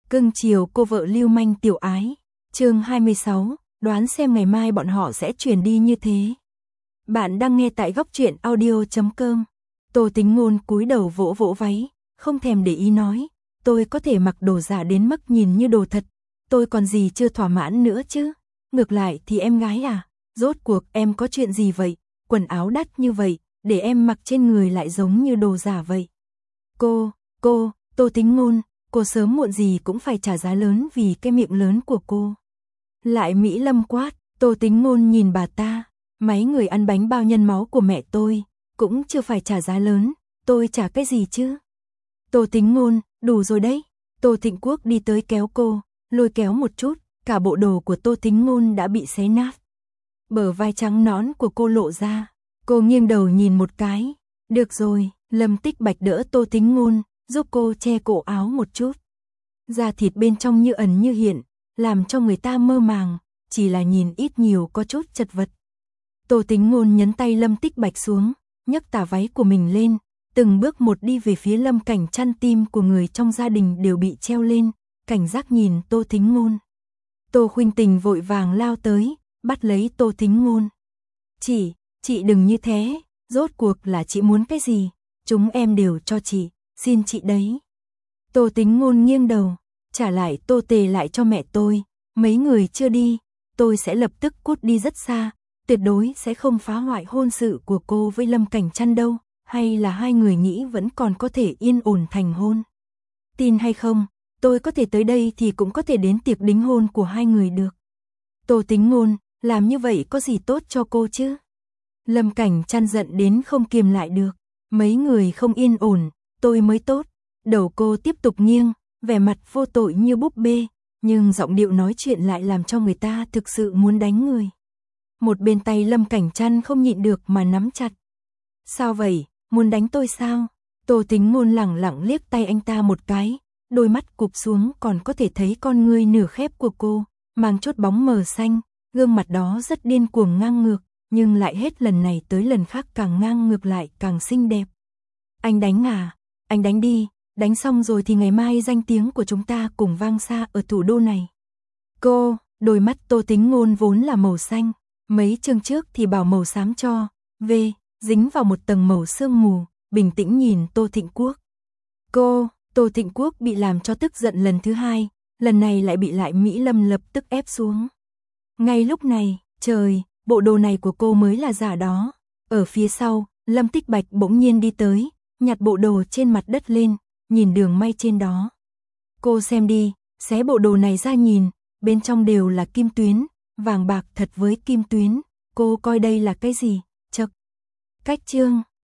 Cưng chiều cô vợ lưu manh tiểu ái. Chương 26, đoán xem ngày mai bọn họ sẽ chuyển đi như thế. Bạn đang nghe tại góc truyện audio.com. Tô Tính Ngôn cúi đầu vỗ vỗ váy, không thèm để ý nói, tôi có thể mặc đồ giả đến mức nhìn như đồ thật, tôi còn gì chưa thỏa mãn nữa chứ. Ngược lại thì em gái à, rốt cuộc em có chuyện gì vậy, quần áo đắt như vậy, để em mặc trên người lại giống như đồ giả vậy. Cô, Tô Tính Ngôn, cô sớm muộn gì cũng phải trả giá lớn vì cái miệng lớn của cô. Lại Mỹ Lâm quát, Tô Tính Ngôn nhìn bà ta, mấy người ăn bánh bao nhân máu của mẹ tôi, cũng chưa phải trả giá lớn, tôi trả cái gì chứ. Tô Tính Ngôn, đủ rồi đấy. Tô Thịnh Quốc đi tới kéo cô, lôi kéo một chút, cả bộ đồ của Tô Tính Ngôn đã bị xé nát. Bờ vai trắng nõn của cô lộ ra, cô nghiêng đầu nhìn một cái. Được rồi, Lâm Tích Bạch đỡ Tô Tính Ngôn, giúp cô che cổ áo một chút. Da thịt bên trong như ẩn như hiện, làm cho người ta mơ màng, chỉ là nhìn ít nhiều có chút chật vật. Tô Tính Ngôn nhấn tay Lâm Tích Bạch xuống, nhấc tà váy của mình lên, từng bước một đi về phía Lâm Cảnh Chăn. Tim của người trong gia đình đều bị treo lên, cảnh giác nhìn Tô Tính Ngôn. Tô Khuynh Tình vội vàng lao tới, bắt lấy Tô Tính Ngôn. Chị đừng như thế, rốt cuộc là chị muốn cái gì, chúng em đều cho chị, xin chị đấy. Tô Tính Ngôn nghiêng đầu, trả lại Tô Tề lại cho mẹ tôi, mấy người chưa đi, tôi sẽ lập tức cút đi rất xa, tuyệt đối sẽ không phá hoại hôn sự của cô với Lâm Cảnh Chăn đâu, hay là hai người nghĩ vẫn còn có thể yên ổn thành hôn. Tin hay không, tôi có thể tới đây thì cũng có thể đến tiệc đính hôn của hai người được. Tô Tính Ngôn, làm như vậy có gì tốt cho cô chứ? Lâm Cảnh Chăn giận đến không kiềm lại được, mấy người không yên ổn, tôi mới tốt. Đầu cô tiếp tục nghiêng, vẻ mặt vô tội như búp bê, nhưng giọng điệu nói chuyện lại làm cho người ta thực sự muốn đánh người. Một bên tay Lâm Cảnh Chăn không nhịn được mà nắm chặt. Sao vậy, muốn đánh tôi sao? Tô Tính Ngôn lẳng lặng liếc tay anh ta một cái, đôi mắt cụp xuống còn có thể thấy con ngươi nửa khép của cô, mang chút bóng mờ xanh, gương mặt đó rất điên cuồng ngang ngược, nhưng lại hết lần này tới lần khác càng ngang ngược lại càng xinh đẹp. Anh đánh à? Anh đánh đi, đánh xong rồi thì ngày mai danh tiếng của chúng ta cùng vang xa ở thủ đô này. Cô, đôi mắt Tô Tính Ngôn vốn là màu xanh, mấy chương trước thì bảo màu xám cho, dính vào một tầng màu sương mù, bình tĩnh nhìn Tô Thịnh Quốc. Tô Thịnh Quốc bị làm cho tức giận lần thứ hai, lần này lại bị lại Mỹ Lâm lập tức ép xuống. Ngay lúc này, trời, bộ đồ này của cô mới là giả đó. Ở phía sau, Lâm Tích Bạch bỗng nhiên đi tới, nhặt bộ đồ trên mặt đất lên, nhìn đường may trên đó. Cô xem đi, xé bộ đồ này ra nhìn, bên trong đều là kim tuyến, vàng bạc thật với kim tuyến, cô coi đây là cái gì? Chậc. Cách chương